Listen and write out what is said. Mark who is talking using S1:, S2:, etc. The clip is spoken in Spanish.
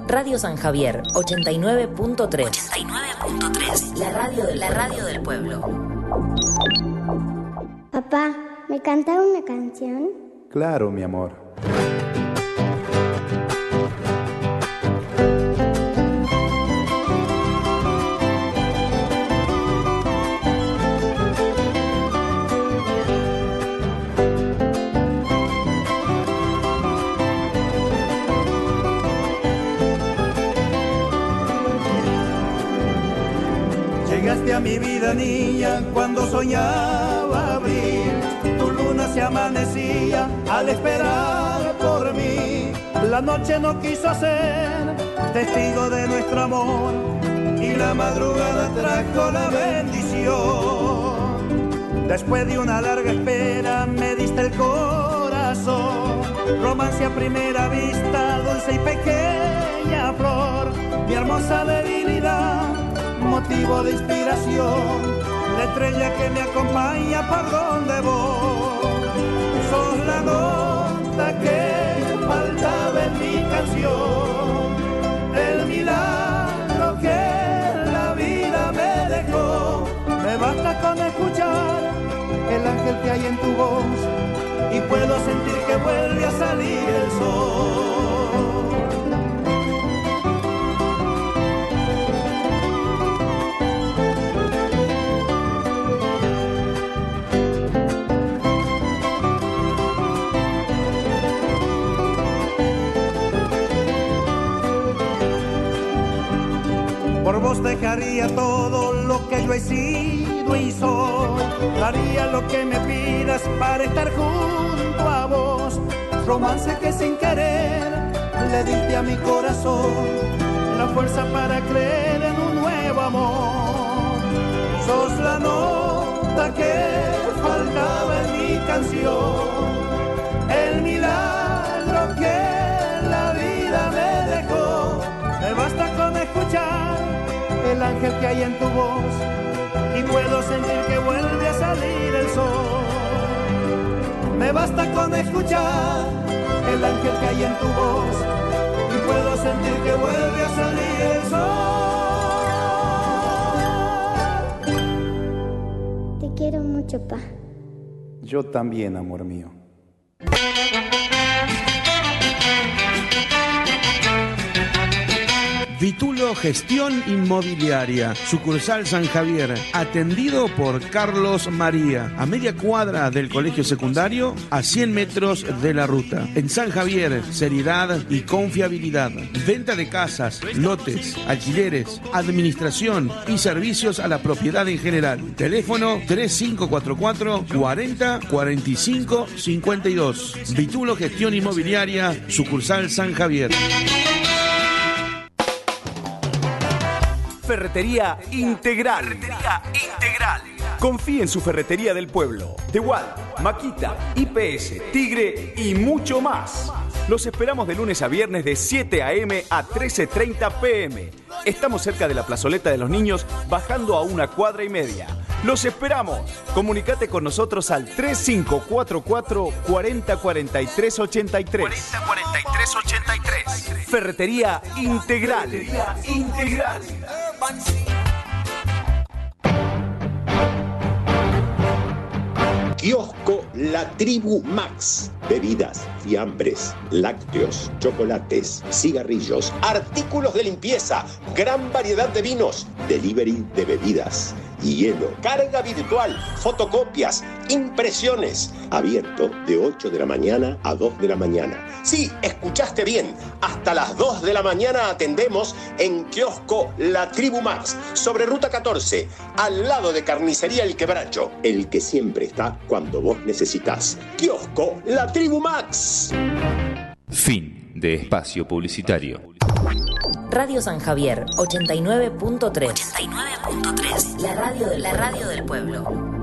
S1: Radio San Javier, 89.3. 89.3. La radio del pueblo.
S2: Papá, ¿me cantas una canción?
S3: Claro, mi amor.
S4: Llegaste a mi vida, niña, cuando soñaba abrir. Tu luna se amanecía al esperar por mí. La noche no quiso ser testigo de nuestro amor y la madrugada trajo la bendición. Después de una larga espera me diste el corazón. Romance a primera vista, dulce y pequeña flor. Mi hermosa debilidad, motivo de inspiración, la estrella que me acompaña por donde voy. Sos la nota que faltaba en mi canción, el milagro que la vida me dejó. Me basta con escuchar el ángel que hay en tu voz y puedo sentir que vuelve a salir el sol. Por vos dejaría todo lo que yo he sido y soy. Daría lo que me pidas para estar junto a vos. Romance que sin querer le diste a mi corazón la fuerza para creer en un nuevo amor. Sos la nota que faltaba en mi canción, el milagro que la vida me dejó. Me basta con escuchar el ángel que hay en tu voz y puedo sentir que vuelve a salir el sol. Me basta con escuchar el ángel que hay en tu voz y puedo sentir que vuelve a salir el sol.
S2: Te quiero mucho, pa.
S3: Yo también, amor mío.
S5: Vitulo Gestión Inmobiliaria, sucursal San Javier, atendido por Carlos María, a media cuadra del colegio secundario, a 100 metros de la ruta. En San Javier, seriedad y confiabilidad. Venta de casas, lotes, alquileres, administración y servicios a la propiedad en general. Teléfono 3544 40 45 52. Vitulo Gestión Inmobiliaria, sucursal San Javier.
S6: Ferretería Integral. Confíe en su ferretería del pueblo. DeWalt, Makita, IPS, Tigre y mucho más. Los esperamos de lunes a viernes de 7 a.m. a 13:30 p.m. Estamos cerca de la plazoleta de los niños, bajando a 1 cuadra y media. ¡Los esperamos! Comunicate con nosotros al 3544 40 43 83. 40 43 83. Ferretería Integral.
S7: Kiosco La Tribu Max. Bebidas, fiambres, lácteos, chocolates, cigarrillos, artículos de limpieza, gran variedad de vinos, delivery de bebidas, hielo, carga virtual, fotocopias, impresiones. Abierto de 8 de la mañana a 2 de la mañana. Sí, escuchaste bien. Hasta las 2 de la mañana atendemos en Kiosco La Tribu Max, sobre Ruta 14, al lado de Carnicería El Quebracho. El que siempre está cuando vos necesitas. Kiosco La Tribu Max.
S8: Fin de espacio publicitario.
S1: Radio San Javier, 89.3. 89.3. La radio del pueblo.